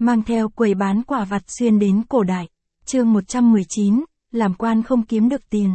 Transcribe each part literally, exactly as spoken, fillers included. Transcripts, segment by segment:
mang theo quầy bán quả vặt xuyên đến cổ đại. Chương một trăm mười chín, làm quan không kiếm được tiền.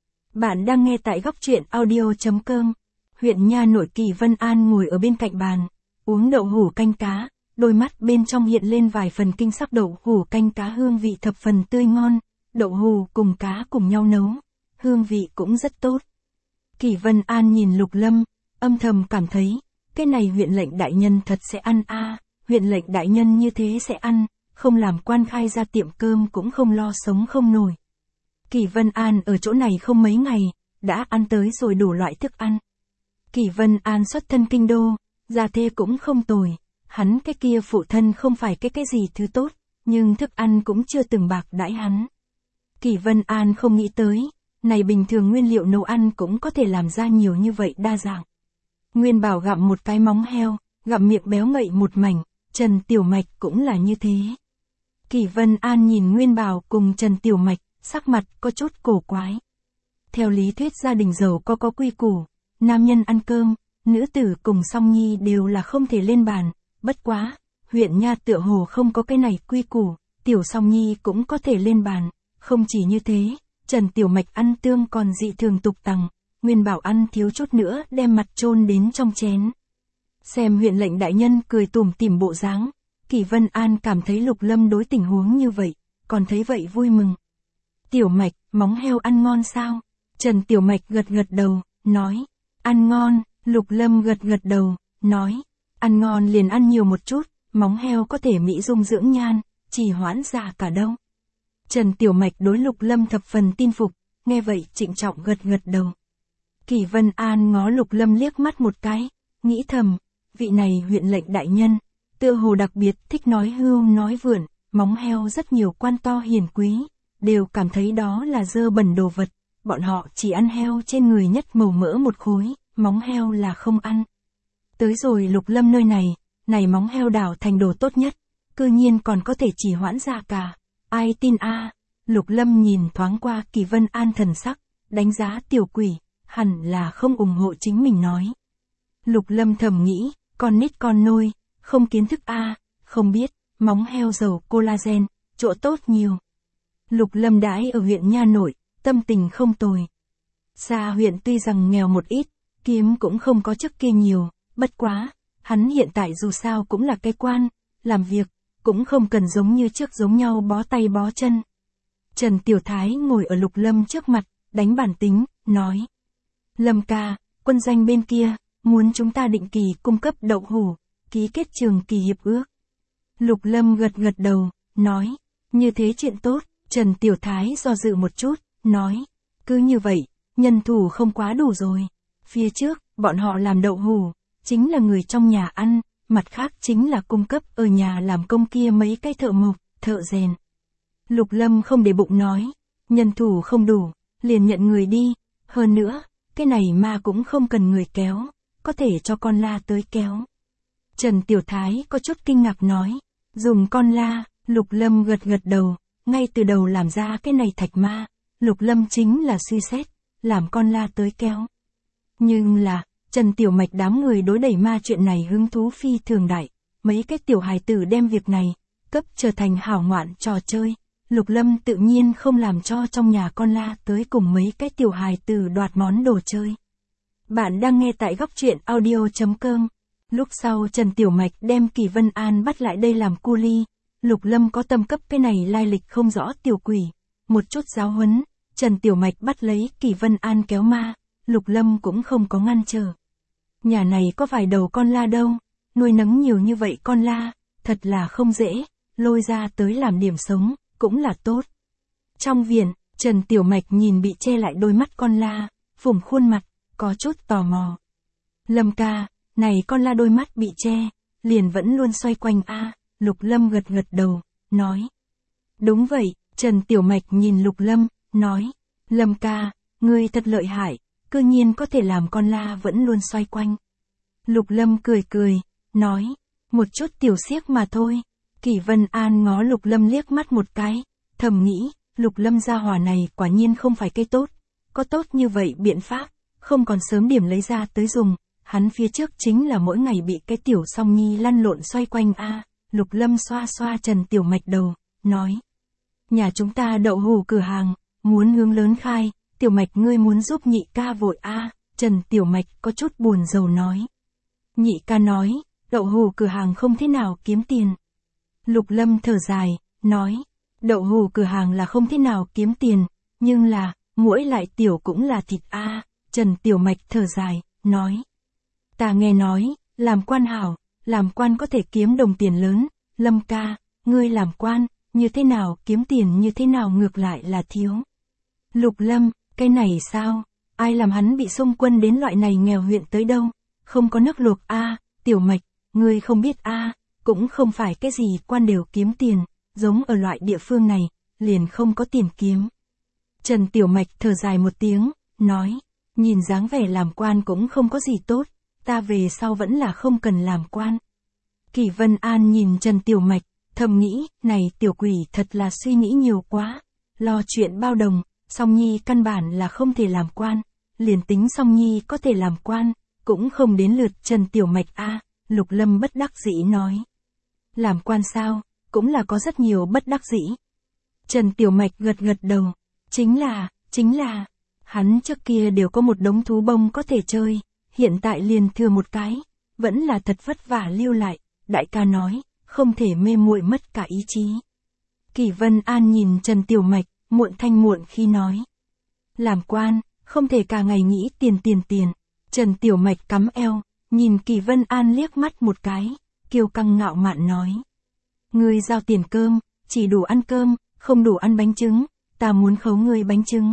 Bạn đang nghe tại góc truyện audio chấm com. Huyện Nha Nội, Kỳ Vân An ngồi ở bên cạnh bàn, uống đậu hũ canh cá, đôi mắt bên trong hiện lên vài phần kinh sắc. Đậu hũ canh cá hương vị thập phần tươi ngon, đậu hũ cùng cá cùng nhau nấu, hương vị cũng rất tốt. Kỳ Vân An nhìn Lục Lâm, âm thầm cảm thấy, cái này huyện lệnh đại nhân thật sẽ ăn a, à, huyện lệnh đại nhân như thế sẽ ăn, không làm quan khai ra tiệm cơm cũng không lo sống không nổi. Kỳ Vân An ở chỗ này không mấy ngày, đã ăn tới rồi đủ loại thức ăn. Kỳ Vân An xuất thân kinh đô, gia thế cũng không tồi, hắn cái kia phụ thân không phải cái cái gì thứ tốt, nhưng thức ăn cũng chưa từng bạc đãi hắn. Kỳ Vân An không nghĩ tới, này bình thường nguyên liệu nấu ăn cũng có thể làm ra nhiều như vậy đa dạng. Nguyên Bảo gặm một cái móng heo, gặm miệng béo ngậy một mảnh, Trần Tiểu Mạch cũng là như thế. Kỳ Vân An nhìn Nguyên Bảo cùng Trần Tiểu Mạch, sắc mặt có chút cổ quái. Theo lý thuyết gia đình giàu có có quy củ, nam nhân ăn cơm, nữ tử cùng song nhi đều là không thể lên bàn, bất quá, huyện Nha tựa hồ không có cái này quy củ, tiểu song nhi cũng có thể lên bàn, không chỉ như thế, Trần Tiểu Mạch ăn tương còn dị thường tục tằng, Nguyên Bảo ăn thiếu chút nữa đem mặt chôn đến trong chén. Xem huyện lệnh đại nhân cười tủm tỉm bộ dáng, Kỳ Vân An cảm thấy Lục Lâm đối tình huống như vậy, còn thấy vậy vui mừng. Tiểu Mạch, móng heo ăn ngon sao? Trần Tiểu Mạch gật gật đầu, nói, ăn ngon. Lục Lâm gật gật đầu, nói, ăn ngon liền ăn nhiều một chút, móng heo có thể mỹ dung dưỡng nhan, chỉ hoãn già cả đâu. Trần Tiểu Mạch đối Lục Lâm thập phần tin phục, nghe vậy trịnh trọng gật gật đầu. Kỳ Vân An ngó Lục Lâm liếc mắt một cái, nghĩ thầm, vị này huyện lệnh đại nhân, tựa hồ đặc biệt thích nói hưu nói vượn, móng heo rất nhiều quan to hiền quý, đều cảm thấy đó là dơ bẩn đồ vật, bọn họ chỉ ăn heo trên người nhất màu mỡ một khối, móng heo là không ăn. Tới rồi Lục Lâm nơi này, này móng heo đảo thành đồ tốt nhất, cư nhiên còn có thể chỉ hoãn già cả, ai tin a? À? Lục Lâm nhìn thoáng qua Kỳ Vân An thần sắc, đánh giá tiểu quỷ, hẳn là không ủng hộ chính mình nói. Lục Lâm thầm nghĩ, con nít con nôi, không kiến thức a, à, không biết, móng heo giàu collagen, chỗ tốt nhiều. Lục Lâm đãi ở huyện Nha Nội, tâm tình không tồi. Xa huyện tuy rằng nghèo một ít, kiếm cũng không có trước kia nhiều, bất quá, hắn hiện tại dù sao cũng là cái quan, làm việc, cũng không cần giống như trước giống nhau bó tay bó chân. Trần Tiểu Thái ngồi ở Lục Lâm trước mặt, đánh bản tính, nói. Lâm ca, quân doanh bên kia, muốn chúng ta định kỳ cung cấp đậu hũ, ký kết trường kỳ hiệp ước. Lục Lâm gật gật đầu, nói, như thế chuyện tốt. Trần Tiểu Thái do dự một chút, nói, cứ như vậy, nhân thủ không quá đủ rồi. Phía trước, bọn họ làm đậu hũ, chính là người trong nhà ăn, mặt khác chính là cung cấp ở nhà làm công kia mấy cái thợ mộc, thợ rèn. Lục Lâm không để bụng nói, nhân thủ không đủ, liền nhận người đi, hơn nữa, cái này mà cũng không cần người kéo, có thể cho con la tới kéo. Trần Tiểu Thái có chút kinh ngạc nói, dùng con la. Lục Lâm gật gật đầu, ngay từ đầu làm ra cái này thạch ma, Lục Lâm chính là suy xét, làm con la tới kéo. Nhưng là, Trần Tiểu Mạch đám người đối đẩy ma chuyện này hứng thú phi thường đại, mấy cái tiểu hài tử đem việc này, cấp trở thành hảo ngoạn trò chơi, Lục Lâm tự nhiên không làm cho trong nhà con la tới cùng mấy cái tiểu hài tử đoạt món đồ chơi. Bạn đang nghe tại góc truyện audio chấm com. Lúc sau Trần Tiểu Mạch đem Kỳ Vân An bắt lại đây làm cu li, Lục Lâm có tâm cấp cái này lai lịch không rõ tiểu quỷ, một chút giáo huấn, Trần Tiểu Mạch bắt lấy Kỳ Vân An kéo ma, Lục Lâm cũng không có ngăn trở. Nhà này có vài đầu con la đâu, nuôi nấng nhiều như vậy con la, thật là không dễ, lôi ra tới làm điểm sống, cũng là tốt. Trong viện, Trần Tiểu Mạch nhìn bị che lại đôi mắt con la, phủng khuôn mặt, có chút tò mò. Lâm ca, này con la đôi mắt bị che, liền vẫn luôn xoay quanh a. À. Lục Lâm gật gật đầu, nói. Đúng vậy, Trần Tiểu Mạch nhìn Lục Lâm, nói. Lâm ca, ngươi thật lợi hại, cư nhiên có thể làm con la vẫn luôn xoay quanh. Lục Lâm cười cười, nói. Một chút tiểu xiếc mà thôi. Kỳ Vân An ngó Lục Lâm liếc mắt một cái, thầm nghĩ, Lục Lâm gia hỏa này quả nhiên không phải cây tốt. Có tốt như vậy biện pháp, không còn sớm điểm lấy ra tới dùng. Hắn phía trước chính là mỗi ngày bị cái tiểu song nhi lăn lộn xoay quanh a, à, Lục Lâm xoa xoa Trần Tiểu Mạch đầu, nói. Nhà chúng ta đậu hù cửa hàng, muốn hướng lớn khai, Tiểu Mạch ngươi muốn giúp nhị ca vội a à, Trần Tiểu Mạch có chút buồn rầu nói. Nhị ca nói, đậu hù cửa hàng không thế nào kiếm tiền. Lục Lâm thở dài, nói, đậu hù cửa hàng là không thế nào kiếm tiền, nhưng là, muỗi lại tiểu cũng là thịt a à. Trần Tiểu Mạch thở dài, nói. Ta nghe nói, làm quan hảo, làm quan có thể kiếm đồng tiền lớn, Lâm ca, ngươi làm quan, như thế nào kiếm tiền như thế nào ngược lại là thiếu. Lục Lâm, cái này sao, ai làm hắn bị xung quân đến loại này nghèo huyện tới đâu, không có nước luộc a à, Tiểu Mạch, ngươi không biết a à, cũng không phải cái gì quan đều kiếm tiền, giống ở loại địa phương này, liền không có tiền kiếm. Trần Tiểu Mạch thở dài một tiếng, nói, nhìn dáng vẻ làm quan cũng không có gì tốt, ta về sau vẫn là không cần làm quan. Kỷ Vân An nhìn Trần Tiểu Mạch, thầm nghĩ, này tiểu quỷ thật là suy nghĩ nhiều quá, lo chuyện bao đồng, Song Nhi căn bản là không thể làm quan, liền tính Song Nhi có thể làm quan, cũng không đến lượt Trần Tiểu Mạch a à, Lục Lâm bất đắc dĩ nói. Làm quan sao, cũng là có rất nhiều bất đắc dĩ. Trần Tiểu Mạch gật gật đầu, chính là, chính là, hắn trước kia đều có một đống thú bông có thể chơi, hiện tại liền thừa một cái, vẫn là thật vất vả lưu lại, đại ca nói, không thể mê muội mất cả ý chí. Kỷ Vân An nhìn Trần Tiểu Mạch, muộn thanh muộn khi nói. Làm quan, không thể cả ngày nghĩ tiền tiền tiền. Trần Tiểu Mạch cắm eo, nhìn Kỷ Vân An liếc mắt một cái, kiêu căng ngạo mạn nói. Ngươi giao tiền cơm, chỉ đủ ăn cơm, không đủ ăn bánh trứng, ta muốn khấu ngươi bánh trứng.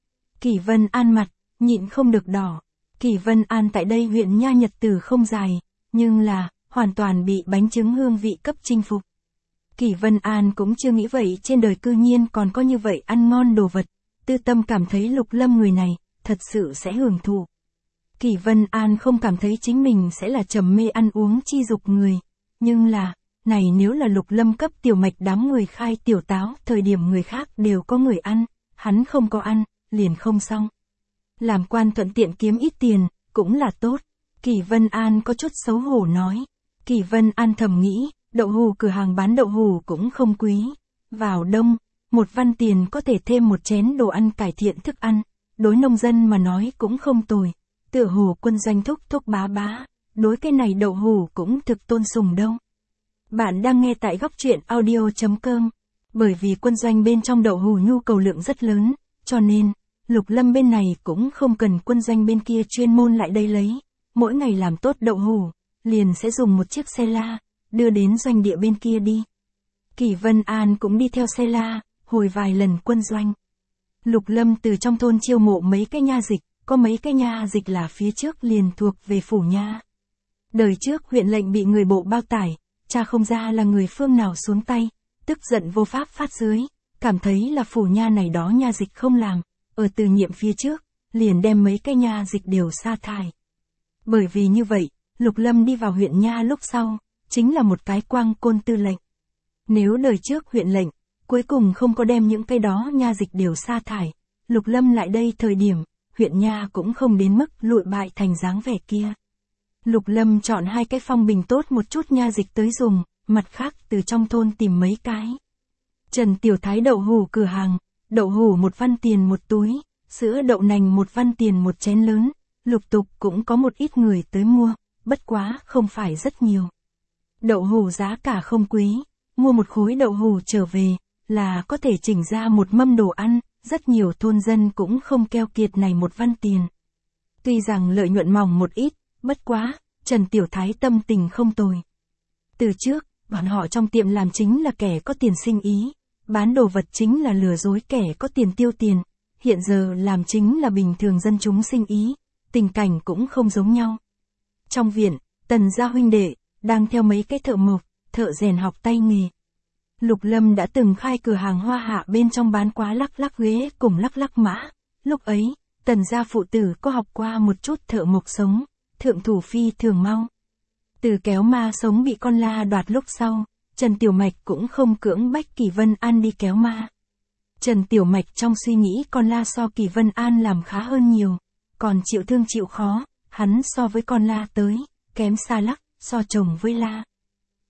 Kỷ Vân An mặt, nhịn không được đỏ. Kỷ Vân An tại đây huyện nha nhật tử không dài, nhưng là, hoàn toàn bị bánh trứng hương vị cấp chinh phục. Kỷ Vân An cũng chưa nghĩ vậy trên đời cư nhiên còn có như vậy ăn ngon đồ vật, tư tâm cảm thấy Lục Lâm người này, thật sự sẽ hưởng thụ. Kỷ Vân An không cảm thấy chính mình sẽ là trầm mê ăn uống chi dục người, nhưng là, này nếu là Lục Lâm cấp Tiểu Mạch đám người khai tiểu táo, thời điểm người khác đều có người ăn, hắn không có ăn, liền không xong. Làm quan thuận tiện kiếm ít tiền, cũng là tốt. Kỷ Vân An có chút xấu hổ nói. Kỷ Vân An thầm nghĩ, đậu hù cửa hàng bán đậu hù cũng không quý. Vào đông, một văn tiền có thể thêm một chén đồ ăn cải thiện thức ăn. Đối nông dân mà nói cũng không tồi. Tựa hồ quân doanh thúc thúc bá bá. Đối cái này đậu hù cũng thực tôn sùng đâu. Bạn đang nghe tại góc truyện audio chấm com. Bởi vì quân doanh bên trong đậu hù nhu cầu lượng rất lớn, cho nên, Lục Lâm bên này cũng không cần quân doanh bên kia chuyên môn lại đây lấy. Mỗi ngày làm tốt đậu hù, liền sẽ dùng một chiếc xe la, đưa đến doanh địa bên kia đi. Kỷ Vân An cũng đi theo xe la, hồi vài lần quân doanh. Lục Lâm từ trong thôn chiêu mộ mấy cái nha dịch, có mấy cái nha dịch là phía trước liền thuộc về phủ nha. Đời trước huyện lệnh bị người bộ bao tải, cha không ra là người phương nào xuống tay, tức giận vô pháp phát dưới, cảm thấy là phủ nha này đó nha dịch không làm, ở từ nhiệm phía trước, liền đem mấy cái nha dịch đều sa thải. Bởi vì như vậy, Lục Lâm đi vào huyện nha lúc sau, chính là một cái quang côn tư lệnh. Nếu đời trước huyện lệnh, cuối cùng không có đem những cái đó nha dịch đều sa thải, Lục Lâm lại đây thời điểm, huyện nha cũng không đến mức lụi bại thành dáng vẻ kia. Lục Lâm chọn hai cái phong bình tốt một chút nha dịch tới dùng, mặt khác từ trong thôn tìm mấy cái. Trần Tiểu Thái đậu hù cửa hàng, đậu hù một văn tiền một túi, sữa đậu nành một văn tiền một chén lớn, lục tục cũng có một ít người tới mua, bất quá không phải rất nhiều. Đậu hù giá cả không quý, mua một khối đậu hù trở về, là có thể chỉnh ra một mâm đồ ăn, rất nhiều thôn dân cũng không keo kiệt này một văn tiền. Tuy rằng lợi nhuận mỏng một ít, bất quá, Trần Tiểu Thái tâm tình không tồi. Từ trước, bọn họ trong tiệm làm chính là kẻ có tiền sinh ý, bán đồ vật chính là lừa dối kẻ có tiền tiêu tiền, hiện giờ làm chính là bình thường dân chúng sinh ý, tình cảnh cũng không giống nhau. Trong viện, Tần gia huynh đệ, đang theo mấy cái thợ mộc, thợ rèn học tay nghề. Lục Lâm đã từng khai cửa hàng hoa hạ bên trong bán quá lắc lắc ghế cùng lắc lắc mã, lúc ấy, Tần gia phụ tử có học qua một chút thợ mộc sống, thượng thủ phi thường mau. Từ kéo ma sống bị con la đoạt lúc sau, Trần Tiểu Mạch cũng không cưỡng bách Kỷ Vân An đi kéo ma. Trần Tiểu Mạch trong suy nghĩ con la so Kỷ Vân An làm khá hơn nhiều, còn chịu thương chịu khó, hắn so với con la tới, kém xa lắc, so chồng với la.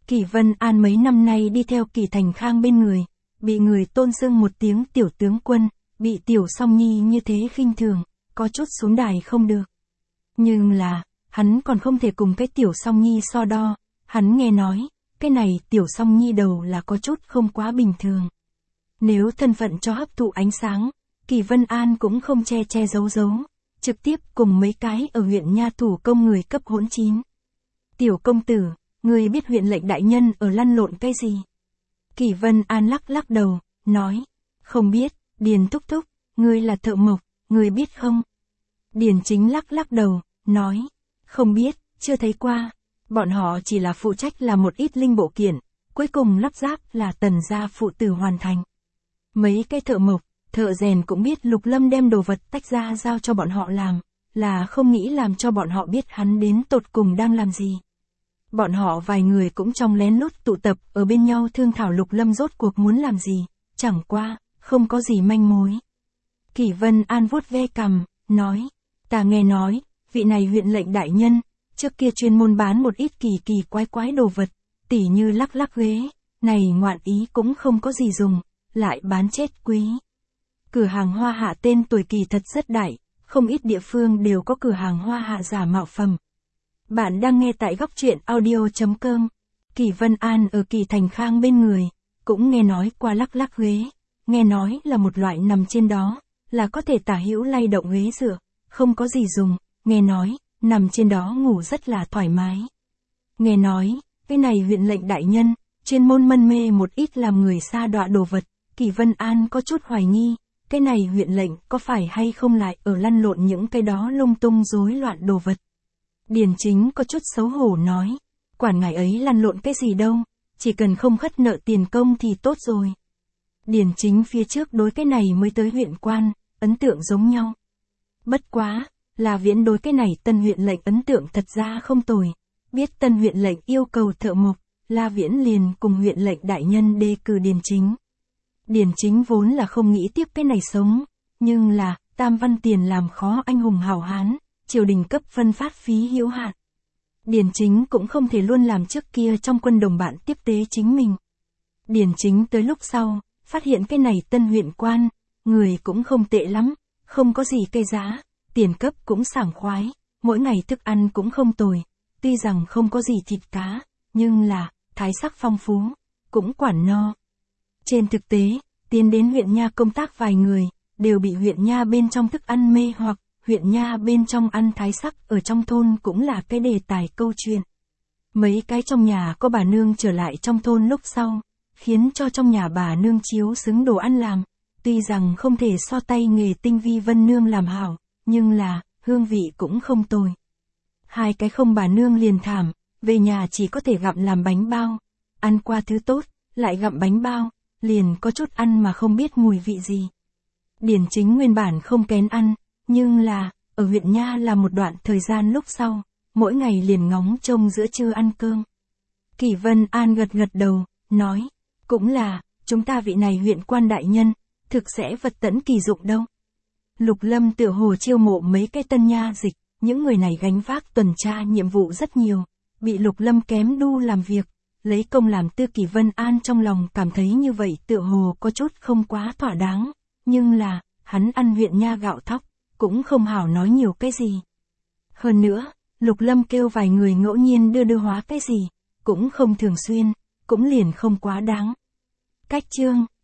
Kỷ Vân An mấy năm nay đi theo Kỷ Thành Khang bên người, bị người tôn xưng một tiếng tiểu tướng quân, bị tiểu Song Nhi như thế khinh thường, có chút xuống đài không được. Nhưng là, hắn còn không thể cùng cái tiểu Song Nhi so đo, hắn nghe nói, cái này tiểu Song Nhi đầu là có chút không quá bình thường. Nếu thân phận cho hấp thụ ánh sáng, Kỷ Vân An cũng không che che giấu giấu, trực tiếp cùng mấy cái ở huyện nha thủ công người cấp hỗn chín. Tiểu công tử, người biết huyện lệnh đại nhân ở lăn lộn cái gì? Kỷ Vân An lắc lắc đầu, nói, không biết. Điền thúc thúc, ngươi là thợ mộc, ngươi biết không? Điền Chính lắc lắc đầu, nói, không biết, chưa thấy qua. Bọn họ chỉ là phụ trách làm một ít linh bộ kiện, cuối cùng lắp ráp là Tần gia phụ tử hoàn thành. Mấy cái thợ mộc, thợ rèn cũng biết Lục Lâm đem đồ vật tách ra giao cho bọn họ làm, là không nghĩ làm cho bọn họ biết hắn đến tột cùng đang làm gì. Bọn họ vài người cũng trong lén lút tụ tập ở bên nhau thương thảo Lục Lâm rốt cuộc muốn làm gì, chẳng qua, không có gì manh mối. Kỷ Vân An vuốt ve cằm, nói, ta nghe nói, vị này huyện lệnh đại nhân, trước kia chuyên môn bán một ít kỳ kỳ quái quái đồ vật, tỉ như lắc lắc ghế, này ngoạn ý cũng không có gì dùng, lại bán chết quý. Cửa hàng hoa hạ tên tuổi kỳ thật rất đại, không ít địa phương đều có cửa hàng hoa hạ giả mạo phẩm. Bạn đang nghe tại góc truyện audio chấm com. Kỷ Vân An ở Kỷ Thành Khang bên người, cũng nghe nói qua lắc lắc ghế, nghe nói là một loại nằm trên đó, là có thể tả hữu lay động ghế dựa, không có gì dùng, nghe nói, nằm trên đó ngủ rất là thoải mái. Nghe nói, cái này huyện lệnh đại nhân, chuyên môn mân mê một ít làm người xa đọa đồ vật, Kỷ Vân An có chút hoài nghi, cái này huyện lệnh có phải hay không lại ở lăn lộn những cái đó lung tung rối loạn đồ vật. Điền Chính có chút xấu hổ nói, quản ngài ấy lăn lộn cái gì đâu, chỉ cần không khất nợ tiền công thì tốt rồi. Điền Chính phía trước đối cái này mới tới huyện quan, ấn tượng giống nhau. Bất quá, là Viễn đối cái này tân huyện lệnh ấn tượng thật ra không tồi. Biết tân huyện lệnh yêu cầu thợ mộc, La Viễn liền cùng huyện lệnh đại nhân đề cử Điền Chính. Điền Chính vốn là không nghĩ tiếp cái này sống, nhưng là, tam văn tiền làm khó anh hùng hảo hán, triều đình cấp phân phát phí hữu hạn. Điền Chính cũng không thể luôn làm trước kia trong quân đồng bạn tiếp tế chính mình. Điền Chính tới lúc sau, phát hiện cái này tân huyện quan, người cũng không tệ lắm, không có gì cây giá, tiền cấp cũng sảng khoái, mỗi ngày thức ăn cũng không tồi, tuy rằng không có gì thịt cá, nhưng là, thái sắc phong phú, cũng quản no. Trên thực tế, tiến đến huyện nha công tác vài người, đều bị huyện nha bên trong thức ăn mê hoặc, huyện nha bên trong ăn thái sắc ở trong thôn cũng là cái đề tài câu chuyện. Mấy cái trong nhà có bà nương trở lại trong thôn lúc sau, khiến cho trong nhà bà nương chiếu xứng đồ ăn làm, tuy rằng không thể so tay nghề tinh vi Vân nương làm hảo, nhưng là, hương vị cũng không tồi. Hai cái không bà nương liền thảm, về nhà chỉ có thể gặm làm bánh bao, ăn qua thứ tốt, lại gặm bánh bao, liền có chút ăn mà không biết mùi vị gì. Điền Chính nguyên bản không kén ăn, nhưng là, ở huyện nha là một đoạn thời gian lúc sau, mỗi ngày liền ngóng trông giữa trưa ăn cơm. Kỷ Vân An gật gật đầu, nói, cũng là, chúng ta vị này huyện quan đại nhân, thực sẽ vật tẫn kỳ dụng đâu. Lục Lâm tựa hồ chiêu mộ mấy cái tân nha dịch, những người này gánh vác tuần tra nhiệm vụ rất nhiều, bị Lục Lâm kém đu làm việc, lấy công làm tư. Kỷ Vân An trong lòng cảm thấy như vậy tựa hồ có chút không quá thỏa đáng, nhưng là, hắn ăn huyện nha gạo thóc, cũng không hảo nói nhiều cái gì. Hơn nữa, Lục Lâm kêu vài người ngẫu nhiên đưa đưa hóa cái gì, cũng không thường xuyên, cũng liền không quá đáng. Cách chương